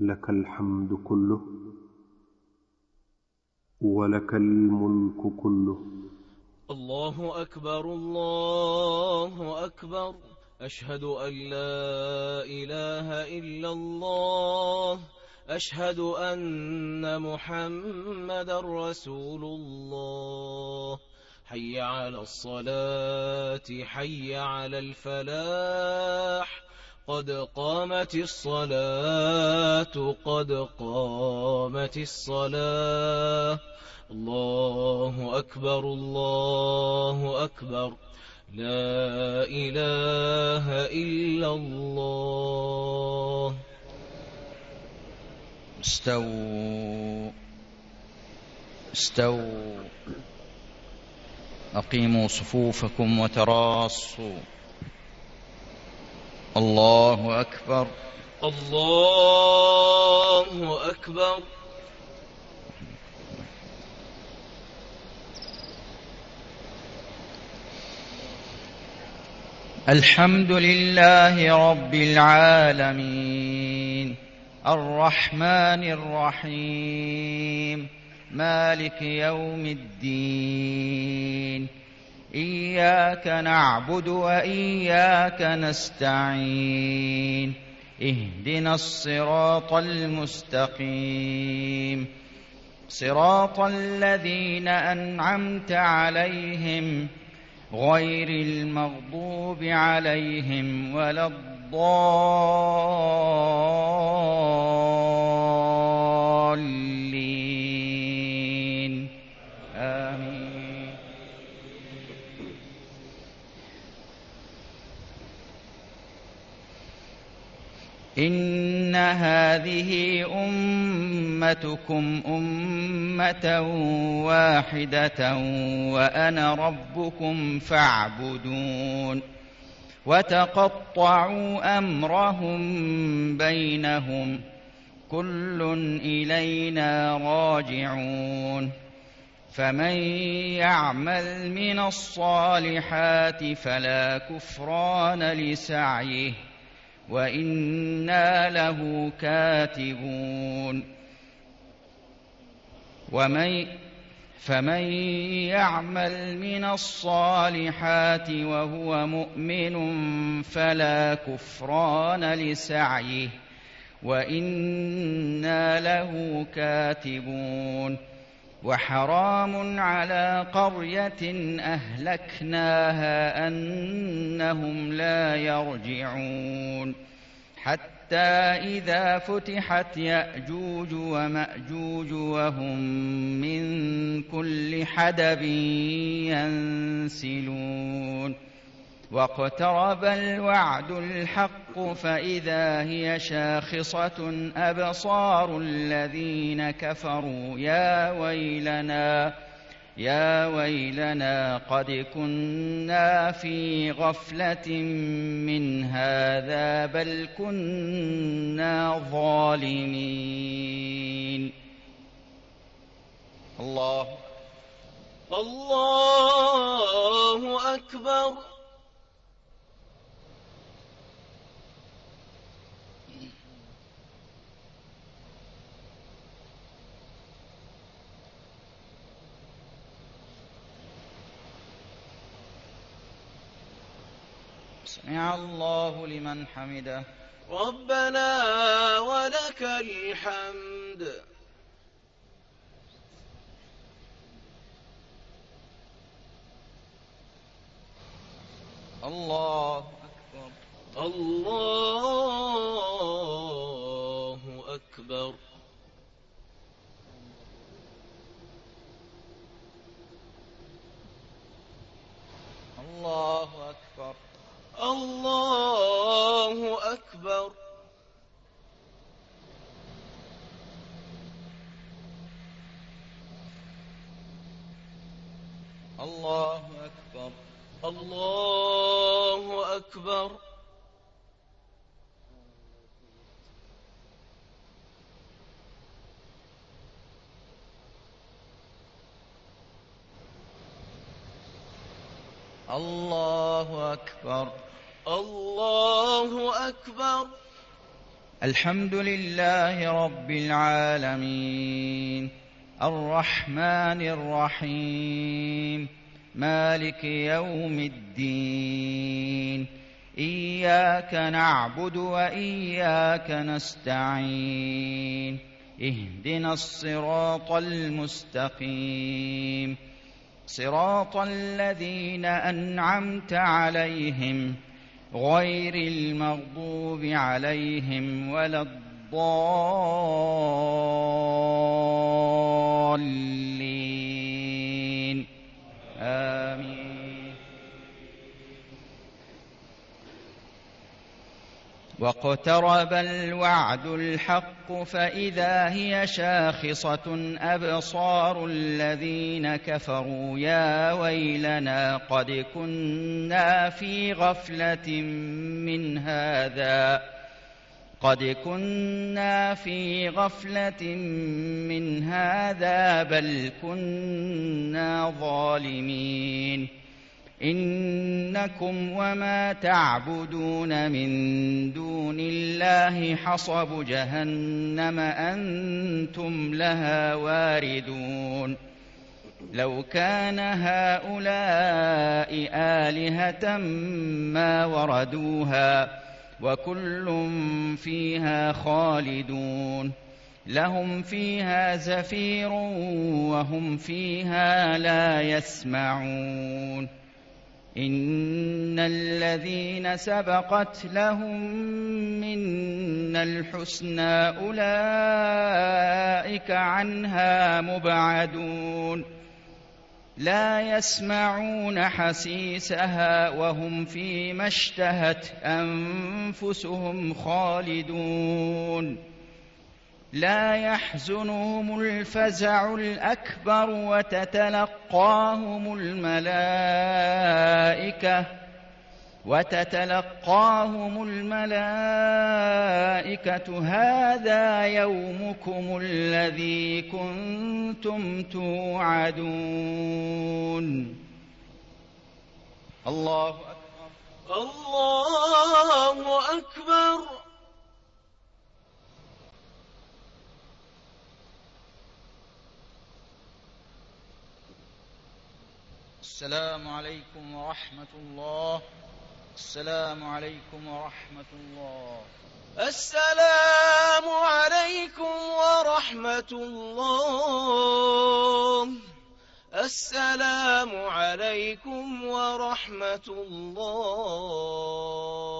لك الحمد كله ولك الملك كله. الله أكبر الله أكبر، أشهد أن لا إله إلا الله، أشهد أن محمدا رسول الله. حي على الصلاة حي على الفلاح، قد قامت الصلاة قد قامت الصلاة. الله أكبر الله أكبر، لا إله إلا الله. استووا استووا، أقيموا صفوفكم وتراصوا. الله أكبر الله أكبر. الحمد لله رب العالمين، الرحمن الرحيم، مالك يوم الدين. إياك نعبد وإياك نستعين، اهدنا الصراط المستقيم، صراط الذين أنعمت عليهم غير المغضوب عليهم ولا الضالين، آمين. إن هذه أمتكم أمة واحدة وأنا ربكم فاعبدون. وتقطعوا أمرهم بينهم، كل إلينا راجعون. فمن يعمل من الصالحات فلا كفران لسعيه وإنا له كاتبون. فمن يعمل من الصالحات وهو مؤمن فلا كفران لسعيه وإنا له كاتبون. وحرام على قرية أهلكناها أنهم لا يرجعون، حتى إذا فتحت يأجوج ومأجوج وهم من كل حدب ينسلون. واقترب الوعد الحق فإذا هي شاخصة أبصار الذين كفروا يا ويلنا قد كنا في غفلة من هذا بل كنا ظالمين. الله أكبر. سمع الله لمن حمده. ربنا ولك الحمد. الله أكبر الله أكبر. الله أكبر الله أكبر. الله أكبر الله أكبر. الله أكبر الله أكبر. الحمد لله رب العالمين الرحمن الرحيم مالك يوم الدين إياك نعبد وإياك نستعين اهدنا الصراط المستقيم صراط الذين أنعمت عليهم غير المغضوب عليهم ولا الضالين آمين. واقترب الوعد الحق فإذا هي شاخصة أبصار الذين كفروا يا ويلنا قد كنا في غفلة من هذا بل كنا ظالمين إنكم وما تعبدون من دون الله حصب جهنم أنتم لها واردون لو كان هؤلاء آلهة ما وردوها وكل فيها خالدون لهم فيها زفير وهم فيها لا يسمعون إن الذين سبقت لهم منا الحسنى أولئك عنها مبعدون لا يسمعون حسيسها وهم فيما اشتهت أنفسهم خالدون لا يحزنهم الفزع الأكبر وتتلقاهم الملائكة هذا يومكم الذي كنتم توعدون. الله أكبر الله أكبر. السلام عليكم ورحمة الله. السلام عليكم ورحمة الله. السلام عليكم ورحمة الله. السلام عليكم ورحمة الله.